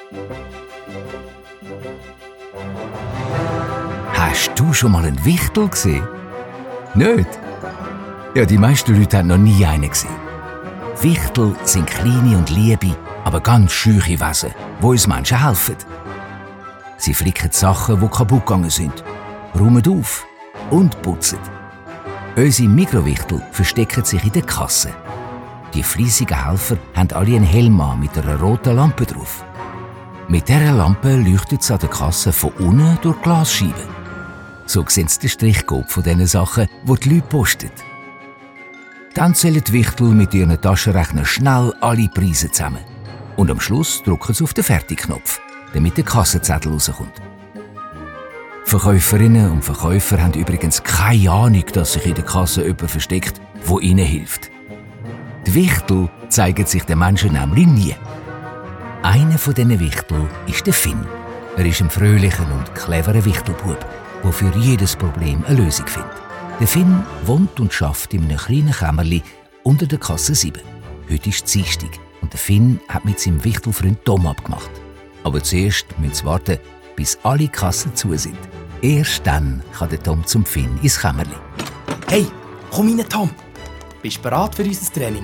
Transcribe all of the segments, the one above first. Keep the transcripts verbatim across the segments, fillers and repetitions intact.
Hast du schon mal einen Wichtel gesehen? Nicht? Ja, die meisten Leute haben noch nie einen gesehen. Wichtel sind kleine und liebe, aber ganz scheue Wesen, die uns Menschen helfen. Sie flicken Sachen, die kaputt gegangen sind, räumen auf und putzen. Unsere Mikrowichtel verstecken sich in der Kasse. Die fleissigen Helfer haben alle einen Helm an mit einer roten Lampe drauf. Mit dieser Lampe leuchtet es an der Kasse von unten durch die Glasscheiben. So sehen sie den Strichcode von den Sachen, die die Leute posten. Dann zählen die Wichtel mit ihren Taschenrechner schnell alle Preise zusammen. Und am Schluss drücken sie auf den Fertigknopf, damit der Kassenzettel rauskommt. Verkäuferinnen und Verkäufer haben übrigens keine Ahnung, dass sich in der Kasse jemand versteckt, der ihnen hilft. Die Wichtel zeigen sich den Menschen nämlich nie. Einer von diesen Wichteln ist der Finn. Er ist ein fröhlicher und cleverer Wichtelbub, der für jedes Problem eine Lösung findet. Der Finn wohnt und arbeitet in einem kleinen Kämmerli unter der Kasse sieben. Heute ist Dienstag und der Finn hat mit seinem Wichtelfreund Tom abgemacht. Aber zuerst müssen sie warten, bis alle Kassen zu sind. Erst dann kann der Tom zum Finn ins Kämmerli. Hey, komm rein, Tom. Bist du bereit für unser Training?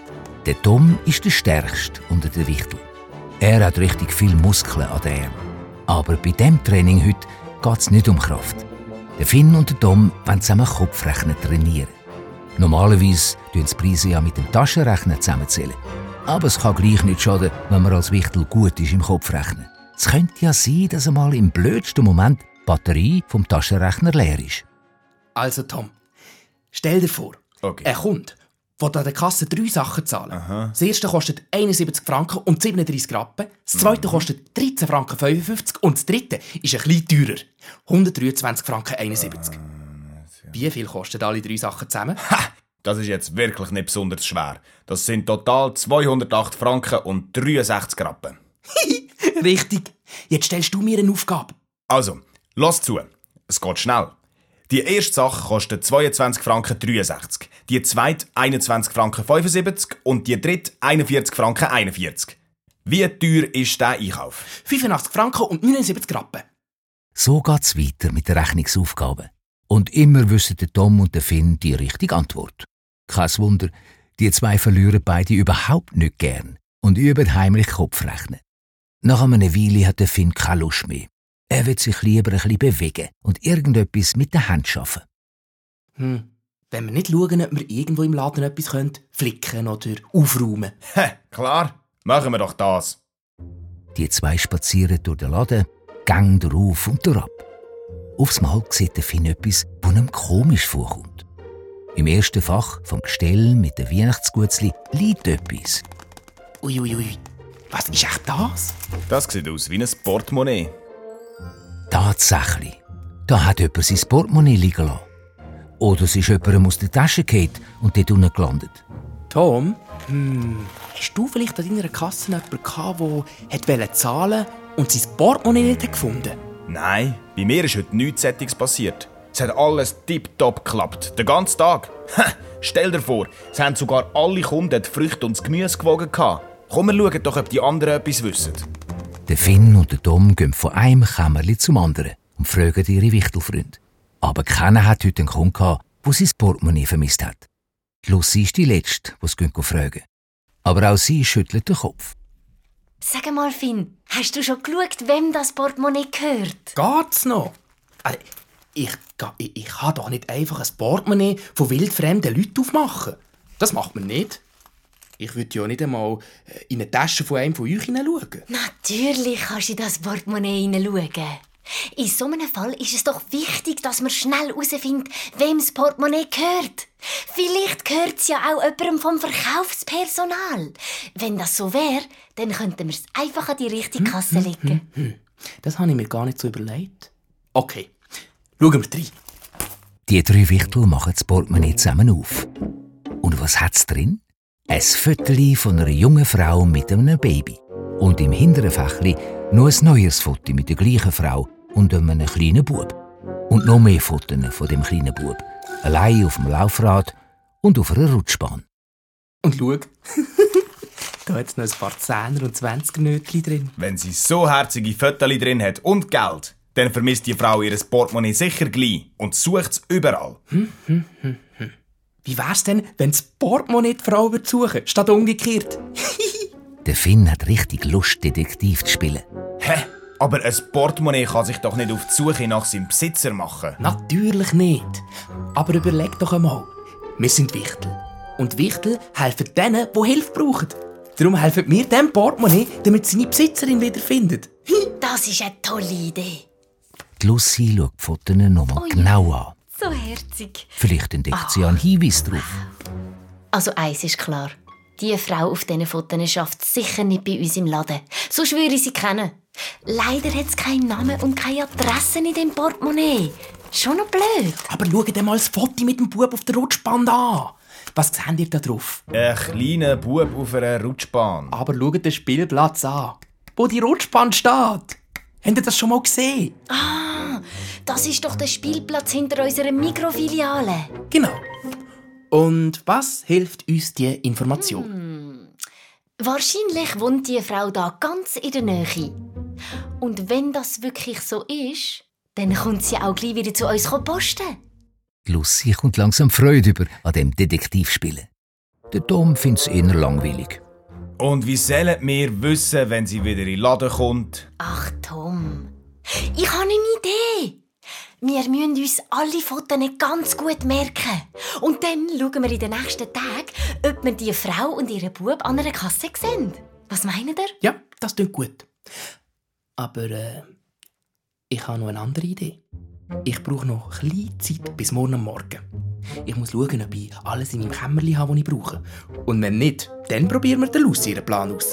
Der Tom ist der Stärkste unter den Wichteln. Er hat richtig viel Muskeln an den Armen. Aber bei diesem Training heute geht es nicht um Kraft. Der Finn und der Tom wollen zusammen Kopfrechnen trainieren. Normalerweise tun sie Preise ja mit dem Taschenrechner zusammenzählen. Aber es kann gleich nicht schaden, wenn man als Wichtel gut ist im Kopfrechnen. Es könnte ja sein, dass einmal im blödsten Moment die Batterie vom Taschenrechner leer ist. Also Tom, stell dir vor, Okay. ein Kunde will an der Kasse drei Sachen zahlen. Aha. Das erste kostet einundsiebzig Franken und siebenunddreissig Rappen, das zweite Mhm. kostet dreizehn Franken fünfundfünfzig und das dritte ist ein bisschen teurer, hundertdreiundzwanzig Franken einundsiebzig. Wie viel kosten alle drei Sachen zusammen? Ha! Das ist jetzt wirklich nicht besonders schwer. Das sind total zweihundertacht Franken und dreiundsechzig Rappen. Richtig. Jetzt stellst du mir eine Aufgabe. Also, lass zu. Es geht schnell. Die erste Sache kostet zweiundzwanzig Franken dreiundsechzig, die zweite einundzwanzig Franken fünfundsiebzig und die dritte einundvierzig Franken einundvierzig. Wie teuer ist der Einkauf? fünfundachtzig Franken und neunundsiebzig Rappen. So geht es weiter mit der Rechnungsaufgabe. Und immer wissen der Tom und der Finn die richtige Antwort. Kein Wunder, die zwei verlieren beide überhaupt nicht gern und üben heimlich Kopfrechnen. Nach einer Weile hat der Finn keine Lust mehr. Er will sich lieber ein bisschen bewegen und irgendetwas mit den Händen arbeiten. Hm. Wenn wir nicht schauen, ob wir irgendwo im Laden etwas können, flicken oder aufräumen. Hä, klar, machen wir doch das. Die zwei spazieren durch den Laden, gehen darauf und durchab. Aufs Mal sieht der Finn etwas, das ihm komisch vorkommt. Im ersten Fach vom Gestell mit den Weihnachtsgutzli liegt etwas. Uiuiui, ui, ui. Was ist echt das? Das sieht aus wie ein Portemonnaie. Tatsächlich. Da hat jemand sein Portemonnaie liegen lassen. Oder es ist jemandem aus der Tasche gefallen und dort unten gelandet. Tom, hm, hast du vielleicht an deiner Kasse jemanden gehabt, der wollte zahlen und sein Portemonnaie nicht gefunden? Nein, bei mir ist heute nichts Sättiges passiert. Es hat alles tipptopp geklappt, den ganzen Tag. Ha, stell dir vor, es haben sogar alle Kunden die Früchte und das Gemüse gewogen. Komm, wir schauen doch, ob die anderen etwas wissen. Der Finn und der Tom gehen von einem Kämmerli zum anderen und fragen ihre Wichtelfreunde. Aber keiner hat heute einen Kunden gehabt, der sein Portemonnaie vermisst hat. Lucy ist die Letzte, die es fragen. Aber auch sie schüttelt den Kopf. Sag mal, Finn, hast du schon geschaut, wem das Portemonnaie gehört? Geht's noch? Also, ich, ich, ich kann doch nicht einfach ein Portemonnaie von wildfremden Leuten aufmachen. Das macht man nicht. Ich würde ja nicht einmal in eine Tasche von einem von euch hineinschauen. Natürlich kannst du in das Portemonnaie hineinschauen. In so einem Fall ist es doch wichtig, dass man schnell herausfindet, wem das Portemonnaie gehört. Vielleicht gehört es ja auch jemandem vom Verkaufspersonal. Wenn das so wäre, dann könnten wir es einfach an die richtige Kasse legen. Hm, hm. Das habe ich mir gar nicht so überlegt. Okay, schauen wir rein. Die drei Wichtel machen das Portemonnaie zusammen auf. Und was hat es drin? Ein Foto von einer jungen Frau mit einem Baby. Und im hinteren Fächli noch ein neues Foto mit der gleichen Frau und einem kleinen Bub. Und noch mehr Fotos von dem kleinen Bub. Allein auf dem Laufrad und auf einer Rutschbahn. Und schau, Da hat es noch ein paar Zehner- und Zwanziger-Nötchen drin. Wenn sie so herzige Fötterchen drin hat und Geld, dann vermisst die Frau ihr Portemonnaie sicher gleich und sucht es überall. Hm, hm, hm, hm. Wie wär's denn, wenn das Portemonnaie die Frau wird suchen, statt umgekehrt? Der Finn hat richtig Lust, Detektiv zu spielen. Hä? Aber ein Portemonnaie kann sich doch nicht auf die Suche nach seinem Besitzer machen. Natürlich nicht. Aber überleg doch einmal. Wir sind Wichtel. Und Wichtel helfen denen, die Hilfe brauchen. Darum helfen wir dem Portemonnaie, damit seine Besitzerin wiederfindet. Das ist eine tolle Idee. Die Lucy schaut die Fotos nochmal Ui. genau an. So herzig. Vielleicht entdeckt sie einen Hinweis drauf. Also eins ist klar. Die Frau auf diesen Fotos schafft sicher nicht bei uns im Laden. Sonst würde ich sie kennen. Leider hat es keinen Namen und keine Adresse in dem Portemonnaie. Schon noch blöd. Aber schaut dir mal das Foto mit dem Bub auf der Rutschbahn an. Was seht ihr da drauf? Ein kleiner Bub auf einer Rutschbahn. Aber schaut den Spielplatz an, wo die Rutschbahn steht. Habt ihr das schon mal gesehen? Ah, das ist doch der Spielplatz hinter unserer Mikrofiliale. Genau. Und was hilft uns die Information? Hm. Wahrscheinlich wohnt die Frau da ganz in der Nähe. Und wenn das wirklich so ist, dann kommt sie auch gleich wieder zu uns posten. Die Lucy kommt langsam Freude über an dem Detektivspielen. Der Tom findet es eher langweilig. Und wie sollen wir wissen, wenn sie wieder in den Laden kommt? Ach Tom, ich habe eine Idee. Wir müssen uns alle Fotos nicht ganz gut merken. Und dann schauen wir in den nächsten Tagen, ob wir die Frau und ihren Bub an einer Kasse sehen. Was meint ihr? Ja, das klingt gut. Aber äh, ich habe noch eine andere Idee. Ich brauche noch ein bisschen Zeit bis morgen am Morgen. Ich muss schauen, ob ich alles in meinem Kämmerchen habe, was ich brauche. Und wenn nicht, dann probieren wir den Lucy ihren Plan aus.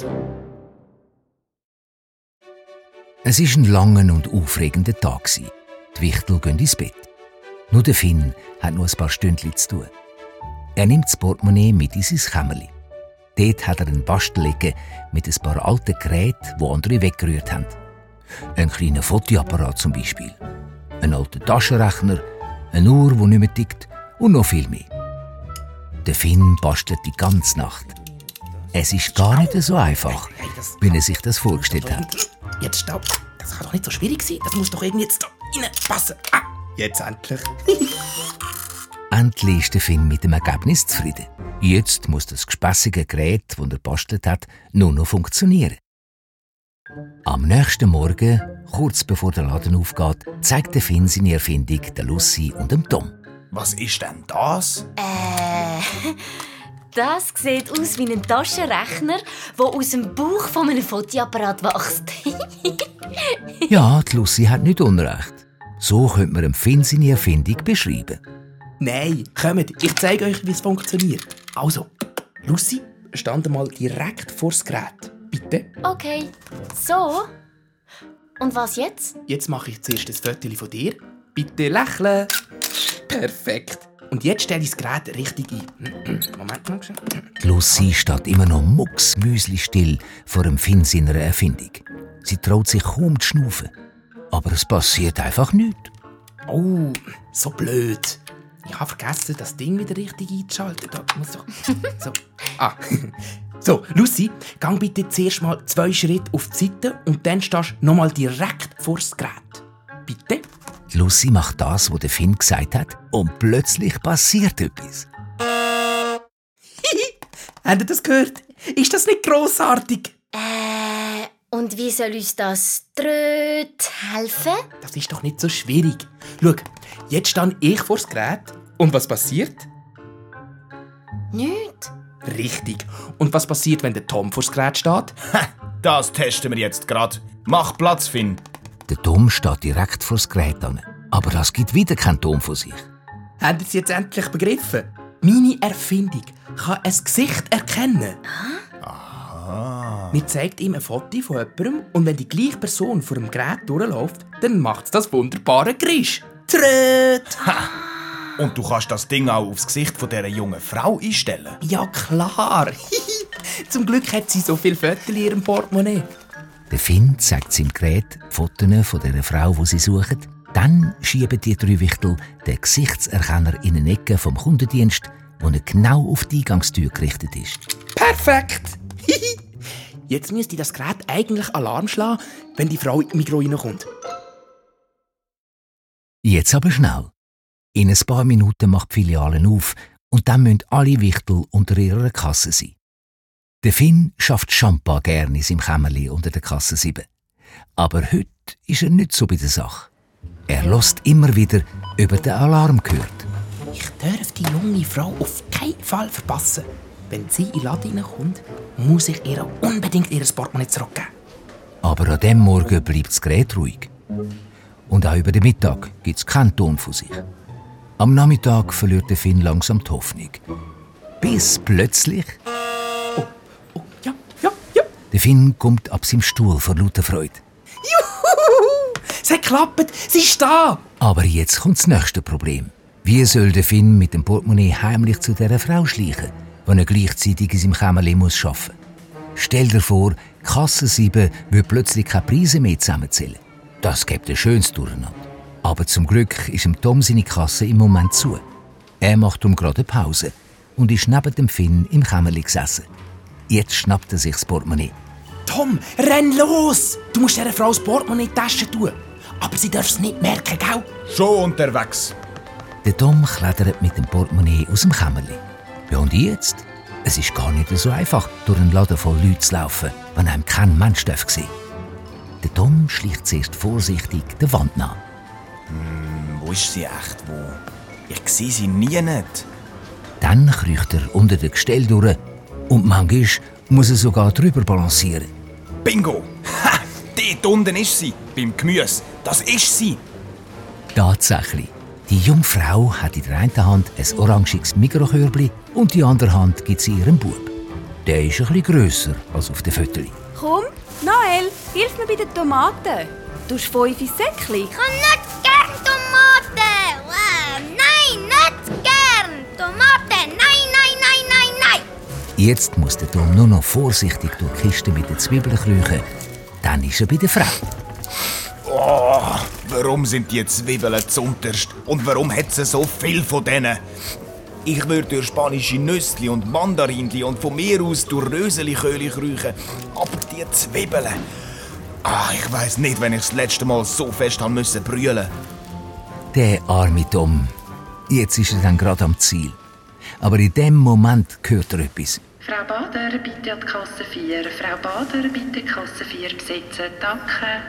Es war ein langer und aufregender Tag. Die Wichtel gehen ins Bett. Nur der Finn hat noch ein paar Stündchen zu tun. Er nimmt das Portemonnaie mit in sein Kämmerchen. Dort hat er einen Bastelecke mit ein paar alten Geräten, die andere weggerührt haben. Ein kleiner Fotoapparat zum Beispiel. Ein alter Taschenrechner, eine Uhr, die nicht mehr tickt und noch viel mehr. Der Finn bastelt die ganze Nacht. Es ist gar nicht so einfach, wie er sich das vorgestellt hat. Jetzt stopp. Das kann doch nicht so schwierig sein. Das muss doch irgendwie jetzt da reinpassen. Ah, jetzt endlich. Endlich ist der Finn mit dem Ergebnis zufrieden. Jetzt muss das gespässige Gerät, das er gebastelt hat, nur noch funktionieren. Am nächsten Morgen, kurz bevor der Laden aufgeht, zeigt der Finn seine Erfindung der Lucy und dem Tom. Was ist denn das? Äh, das sieht aus wie ein Taschenrechner, der aus dem Bauch von einem Fotoapparat wächst. Ja, die Lucy hat nicht Unrecht. So könnte man dem Finn seine Erfindung beschreiben. Nein, kommt, ich zeige euch, wie es funktioniert. Also, Lucy, stand mal direkt vor das Gerät. Bitte. Okay, so. Und was jetzt? Jetzt mache ich zuerst ein Foto von dir. Bitte lächeln. Perfekt. Und jetzt stelle ich das Gerät richtig ein. Moment mal. Die Lucy steht immer noch mucksmüsli-still vor dem Finn seiner Erfindung. Sie traut sich kaum zu schnaufen. Aber es passiert einfach nichts. Oh, so blöd. Ich habe vergessen, das Ding wieder richtig einzuschalten. Da muss doch... So. Ah. So, Lucy, gang bitte zuerst mal zwei Schritte auf die Seite und dann stehst du nochmal direkt vor das Gerät. Bitte? Die Lucy macht das, was der Finn gesagt hat, und plötzlich passiert etwas. Habt ihr das gehört? Ist das nicht grossartig? Äh, und wie soll uns das Tröd helfen? Das ist doch nicht so schwierig. Schau, jetzt stehe ich vor das Gerät. Und was passiert? Nichts. Richtig. Und was passiert, wenn der Tom vor das Gerät steht? Das testen wir jetzt gerade. Mach Platz, Finn. Der Tom steht direkt vor das Gerät an. Aber das gibt wieder keinen Ton von sich. Habt ihr es jetzt endlich begriffen? Meine Erfindung kann ein Gesicht erkennen. Aha. Mir zeigt ihm ein Foto von jemandem und wenn die gleiche Person vor dem Gerät durchläuft, dann macht es das wunderbare Geräusch. Tröd! Ha. Und du kannst das Ding auch aufs Gesicht von dieser jungen Frau einstellen? Ja, klar. Zum Glück hat sie so viele Fotos in ihrem Portemonnaie. Der Finn zeigt seinem Gerät Fotos von dieser Frau, die sie suchen. Dann schieben die drei Wichtel den Gesichtserkenner in eine Ecke vom Kundendienst, wo er genau auf die Eingangstür gerichtet ist. Perfekt! Jetzt müsste das Gerät eigentlich Alarm schlagen, wenn die Frau in die Migros reinkommt. Jetzt aber schnell. In ein paar Minuten macht die Filiale auf und dann müssen alle Wichtel unter ihrer Kasse sein. Der Finn schafft Champa gerne in seinem Kämmerli unter der Kasse sieben. Aber heute ist er nicht so bei der Sache. Er hört immer wieder, ob er den Alarm hört. Ich darf die junge Frau auf keinen Fall verpassen. Wenn sie in den Laden reinkommt, muss ich ihr unbedingt ihr Portemonnaie zurückgeben. Aber an diesem Morgen bleibt das Gerät ruhig. Und auch über den Mittag gibt es keinen Ton von sich. Am Nachmittag verliert der Finn langsam die Hoffnung. Bis plötzlich... Oh, oh, ja, ja, ja. Der Finn kommt ab seinem Stuhl vor lauter Freude. Juhu! Es hat geklappt! Sie ist da! Aber jetzt kommt das nächste Problem. Wie soll der Finn mit dem Portemonnaie heimlich zu dieser Frau schleichen, wenn er gleichzeitig in seinem Kämmerli muss arbeiten muss? Stell dir vor, Kasse sieben würde plötzlich keine Preise mehr zusammenzählen. Das gibt ein schönes Durcheinander. Aber zum Glück ist dem Tom seine Kasse im Moment zu. Er macht darum gerade eine Pause und ist neben dem Finn im Kämmerli gesessen. Jetzt schnappt er sich das Portemonnaie. Tom, renn los! Du musst dieser Frau das Portemonnaie in die Tasche tun. Aber sie darf es nicht merken, gell? Schon unterwegs. Der Tom klettert mit dem Portemonnaie aus dem Kämmerli. Ja, und jetzt? Es ist gar nicht so einfach, durch einen Laden voll Leute zu laufen, wenn einem kein Mensch sehen darf. Der Tom schleicht zuerst vorsichtig der Wand nach. Hm, wo ist sie echt? Wo? Ich sehe sie nie nicht. Dann kriecht er unter den Gestell durch und manchmal muss er sogar drüber balancieren. Bingo! Ha! Dort unten ist sie, beim Gemüse. Das ist sie! Tatsächlich. Die junge Frau hat in der einen Hand ein orangiges Mikrokörbli und die andere Hand gibt sie ihrem Bub. Der ist ein bisschen grösser als auf den Fotos. Komm, Noel, hilf mir bei den Tomaten. Du hast fünf Säckchen. Ich kann nicht gern Tomaten. Wow, nein, nicht gern. Tomaten, nein, nein, nein, nein, nein. Jetzt muss der Tom nur noch vorsichtig durch die Kiste mit den Zwiebeln kriechen. Dann ist er bei der Frau. Oh, warum sind die Zwiebeln zunterst? Und warum hat sie so viel von denen? Ich würde durch spanische Nüssli und Mandarinli und von mir aus durch Röseliköli kriechen. Aber die Zwiebeln... Ah, ich weiss nicht, wenn ich das letzte Mal so fest haben müssen brüllen. Der arme Tom. Jetzt ist er dann gerade am Ziel. Aber in dem Moment hört er etwas. Frau Bader, bitte an die Kasse vier. Frau Bader, bitte Kasse vier besetzen. Danke.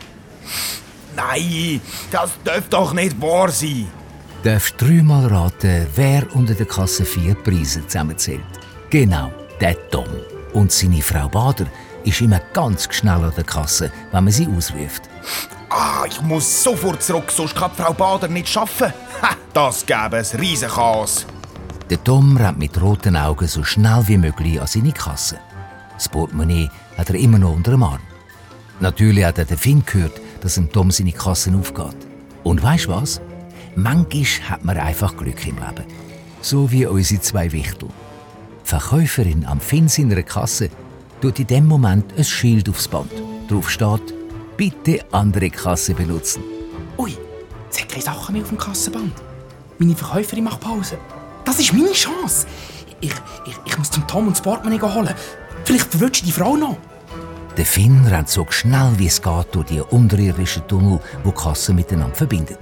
Nein, das darf doch nicht wahr sein. Darfst dreimal raten, wer unter der Kasse vier Preise zusammenzählt? Genau, der Tom. Und seine Frau Bader ist immer ganz schnell an der Kasse, wenn man sie ausruft. Ah, ich muss sofort zurück, sonst kann Frau Bader nicht arbeiten. Ha, das gäbe ein riesen Chaos. Der Tom rennt mit roten Augen so schnell wie möglich an seine Kasse. Das Portemonnaie hat er immer noch unter dem Arm. Natürlich hat er den Finn gehört, dass dem Tom seine Kasse aufgeht. Und weisst was? Manchmal hat man einfach Glück im Leben. So wie unsere zwei Wichtel. Die Verkäuferin am Finn seiner Kasse tut in dem Moment ein Schild aufs Band. Drauf steht, bitte andere Kasse benutzen. Ui, es hat keine Sachen mehr auf dem Kassenband. Meine Verkäuferin macht Pause. Das ist meine Chance. Ich, ich, ich muss zum Tom und das Portemonnaie holen. Vielleicht verwirrt die Frau noch. Der Finn rennt so schnell wie es geht durch die unterirdischen Tunnel, die die Kassen miteinander verbindet.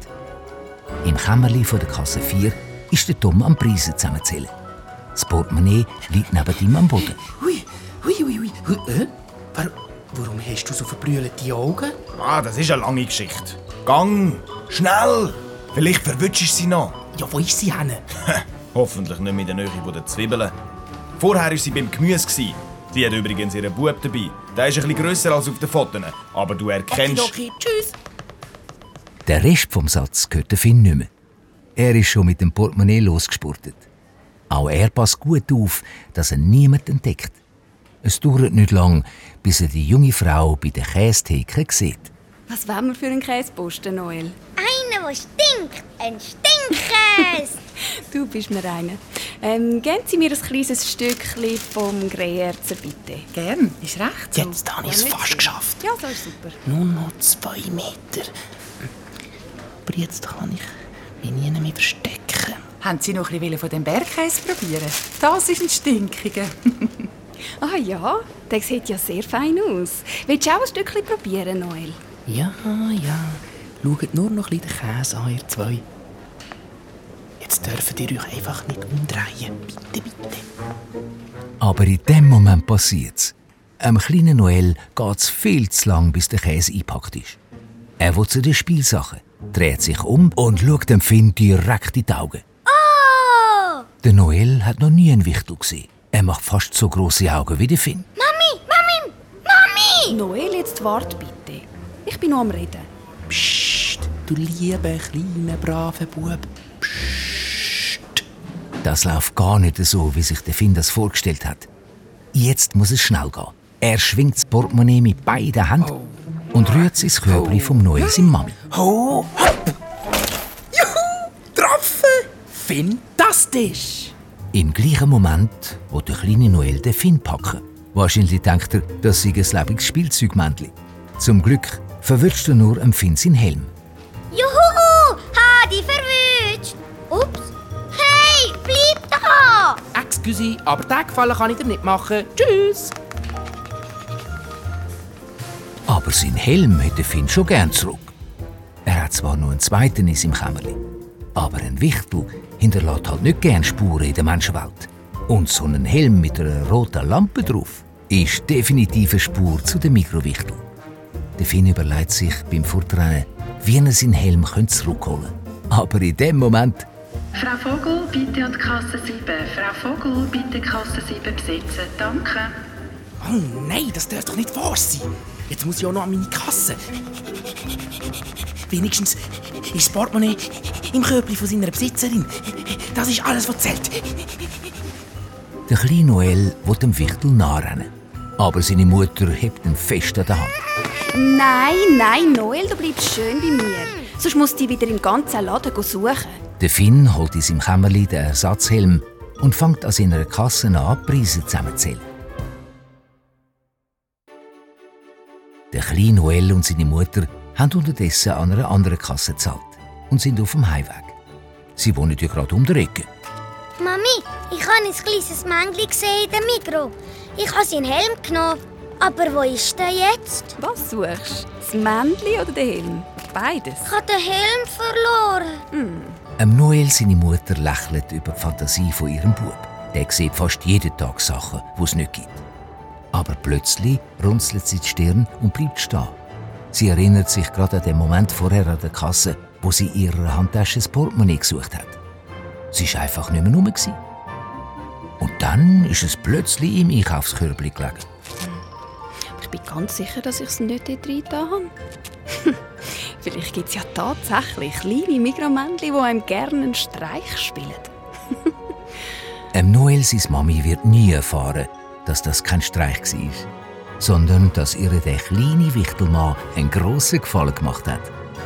Im Kämmerli von der Kasse vier ist der Tom am Preise zusammenzählen. Das Portemonnaie liegt neben ihm am Boden. Hui, hui, hui, hui. hui. Äh? Warum, warum hast du so verbrüllte Augen? Ah, das ist eine lange Geschichte. Gang, schnell. Vielleicht verwutschst du sie noch. Ja, wo ist sie hin? Hoffentlich nicht mit der Nähe der Zwiebeln. Vorher war sie beim Gemüse. Sie hat übrigens ihren Bub dabei. Der ist ein bisschen grösser als auf den Fotos. Aber du erkennst... Okay, tschüss. Der Rest vom Satz gehört der Finn nicht mehr. Er ist schon mit dem Portemonnaie losgespurtet. Auch er passt gut auf, dass er niemand entdeckt. Es dauert nicht lang, bis er die junge Frau bei der Käsetheke sieht. Was wollen wir für einen Käseposten, Noel? Einer, der stinkt. Ein Stinkkäse. Du bist mir einer. Ähm, geben Sie mir ein kleines Stückchen vom Greyerzer, bitte. Gern, ist recht so. Jetzt habe ich es Ja, nicht fast viel. geschafft. Ja, so ist super. Nur noch zwei Meter. Aber jetzt kann ich mich nie mehr verstecken. Haben Sie noch ein bisschen von dem Bergkäse probieren? Das ist ein stinkiger. Ah ja, der sieht ja sehr fein aus. Willst du auch ein Stückchen probieren, Noel? Ja, ja. Schaut nur noch ein bisschen den Käse an, ihr zwei. Jetzt dürft ihr euch einfach nicht umdrehen. Bitte, bitte. Aber in dem Moment passiert's. Einem kleinen Noel geht's viel zu lang, bis der Käse eingepackt ist. Er will zu den Spielsachen, dreht sich um und schaut dem Finn direkt in die Augen. Oh! Der Noel hat noch nie einen Wichtel gesehen. Er macht fast so grosse Augen wie der Finn. Mami, Mami, Mami! Noel, jetzt wart bitte. Ich bin noch am Reden. Psst, du lieber, kleiner, braver Bub. Psst. Das läuft gar nicht so, wie sich der Finn das vorgestellt hat. Jetzt muss es schnell gehen. Er schwingt das Portemonnaie mit beiden Händen Oh. und rührt sich das Körbchen vom Noel seiner Mami. Ho, hopp! Juhu! Getroffen! Fantastisch! Im gleichen Moment will der kleine Noel den Finn packen. Wahrscheinlich denkt er, das sei ein lebendiges Spielzeugmännchen. Zum Glück verwirrt er nur am Finn seinen Helm. Juhu! Ha, die verwünscht! Ups! Hey, bleib da! Excuse, aber den Gefallen kann ich dir nicht machen. Tschüss! Aber sein Helm hätte Finn schon gern zurück. Er hat zwar noch einen zweiten in seinem Kämmerli, aber ein Wichtel hinterlässt halt nicht gern Spuren in der Menschenwelt. Und so ein Helm mit einer roten Lampe drauf ist definitiv eine Spur zu dem Mikrowichtel. Der Finn überlegt sich beim Fortrennen, wie er seinen Helm zurückholen könnte. Aber in dem Moment Frau Vogel, bitte an die Kasse sieben. Frau Vogel, bitte Kasse sieben besetzen. Danke. Oh nein, das darf doch nicht wahr sein. Jetzt muss ich auch noch an meine Kasse. Wenigstens ist das Portemonnaie im Körbchen von seiner Besitzerin. Das ist alles, was zählt. der kleine Noel will dem Wichtel nachrennen. Aber seine Mutter hebt ihn fest an der Hand. Nein, nein, Noel, du bleibst schön bei mir. Sonst musst du dich wieder im ganzen Laden suchen. Der Finn holt in seinem Kämmerli den Ersatzhelm und fängt an seiner Kasse an, Preise zusammenzählen. Der kleine Noel und seine Mutter haben unterdessen an einer anderen Kasse gezahlt und sind auf dem Heimweg. Sie wohnen ja gerade um die Ecke. Mami, ich habe ein kleines Männchen gesehen in der Migros. Ich habe seinen Helm genommen. Aber wo ist der jetzt? Was suchst du? Das Männchen oder den Helm? Beides. Ich habe den Helm verloren. Ähm Noel, seine Mutter, lächelt über die Fantasie von ihrem Bub. Der sieht fast jeden Tag Sachen, die es nicht gibt. Aber plötzlich runzelt sie die Stirn und bleibt stehen. Sie erinnert sich gerade an den Moment vorher an der Kasse, wo sie in ihrer Handtasche das Portemonnaie gesucht hat. Sie war einfach nicht mehr rum. Und dann ist es plötzlich im Einkaufskörbchen gelegen. Ich bin ganz sicher, dass ich es nicht dort reingetan habe. Vielleicht gibt es ja tatsächlich kleine Mikromännchen, die einem gerne einen Streich spielen. Ähm Noel, seine Mami, wird nie erfahren, dass das kein Streich war, sondern dass ihr der kleine Wichtelmann einen grossen Gefallen gemacht hat.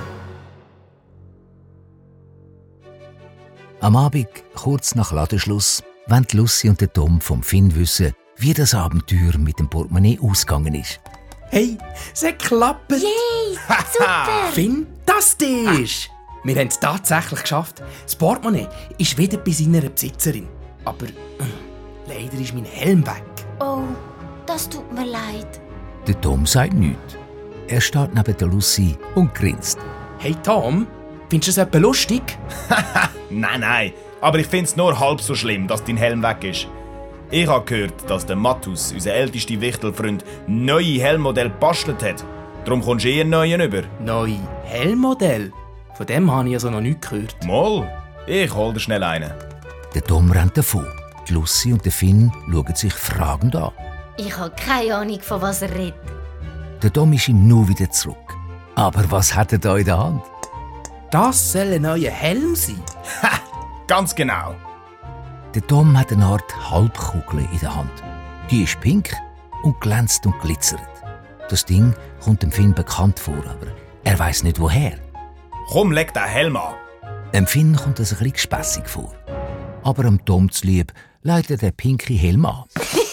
Am Abend, kurz nach Ladenschluss, wollen Lucy und der Tom vom Finn wissen, wie das Abenteuer mit dem Portemonnaie ausgegangen ist. Hey, es hat geklappt. Yay, super. Fantastisch! Wir haben es tatsächlich geschafft. Das Portemonnaie ist wieder bei seiner Besitzerin. Aber äh, leider ist mein Helm weg. Oh, das tut mir leid. Der Tom sagt nichts. Er steht neben der Lucy und grinst. Hey Tom, findest du das etwa lustig? Nein, nein. Aber ich finde es nur halb so schlimm, dass dein Helm weg ist. Ich habe gehört, dass der Mattus, unser ältester Wichtelfreund, neue Helmmodelle gebastelt hat. Darum kommst du eher einen neuen über. Neue Helmmodell? Von dem habe ich also noch nichts gehört. Moll, ich hol dir schnell einen. Der Tom rennt davon. Die Lucy und der Finn schauen sich fragend an. Ich habe keine Ahnung, von was er redet. Der Tom ist ihm nur wieder zurück. Aber was hat er da in der Hand? Das soll ein neuer Helm sein? Ha! Ganz genau. Der Tom hat eine Art Halbkugel in der Hand. Die ist pink und glänzt und glitzert. Das Ding kommt dem Finn bekannt vor, aber er weiß nicht woher. Komm, leg den Helm an. Dem Finn kommt das ein bisschen gespässig vor. Aber dem Tom zulieb legt er den pinken Helm an.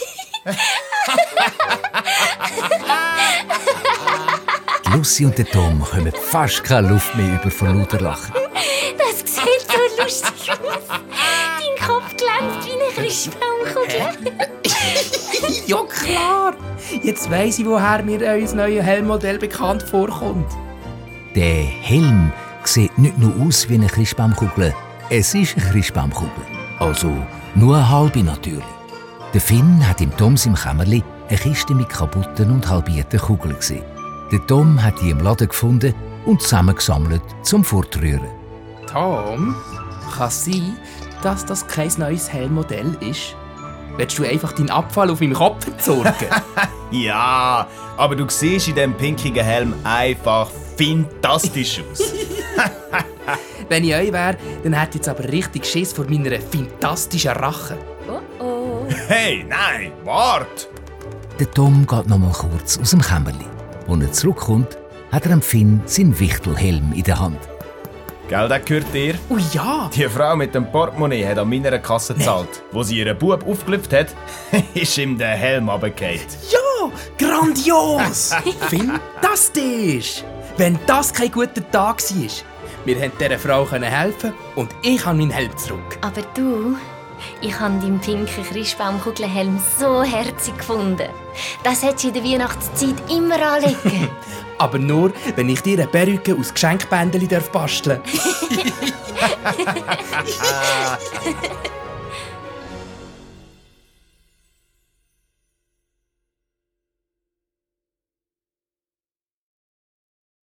Die Lucy und der Tom kommen fast keine Luft mehr über vor lauter Lachen. Das sieht so lustig aus. Dein Kopf glänzt wie eine Christbaumkugel. Ja, klar. Jetzt weiss ich, woher mir unser neues Helmmodell bekannt vorkommt. Der Helm sieht nicht nur aus wie eine Christbaumkugel, es ist eine Christbaumkugel. Also nur eine halbe natürlich. Der Finn hat im Toms im Kämmerli eine Kiste mit kaputten und halbierten Kugeln gesehen. Der Tom hat die im Laden gefunden und zusammengesammelt zum Fortrühren. Tom, kann es sein, dass das kein neues Helmmodell ist? Willst du einfach deinen Abfall auf meinem Kopf entsorgen? Ja, aber du siehst in diesem pinkigen Helm einfach fantastisch aus. Wenn ich euch wäre, dann hätte ich jetzt aber richtig Schiss vor meiner fantastischen Rache. Oh oh. Hey, nein, wart! Der Tom geht noch mal kurz aus dem Kämmerli. Als er zurückkommt, hat er am Finn seinen Wichtelhelm in der Hand. Gell, das gehört dir? Oh ja! Die Frau mit dem Portemonnaie hat an meiner Kasse gezahlt. Wo sie ihren Bub aufgelüpft hat, ist ihm der Helm runtergefallen. Ja! Grandios! Fantastisch! Wenn das kein guter Tag war. Wir konnten dieser Frau helfen und ich habe meinen Helm zurück. Aber du, ich habe deinen pinken Christbaumkugelhelm so herzig gefunden. Das hättest du in der Weihnachtszeit immer anlegen. Aber nur, wenn ich dir eine Perücke aus Geschenkbändeli basteln darf.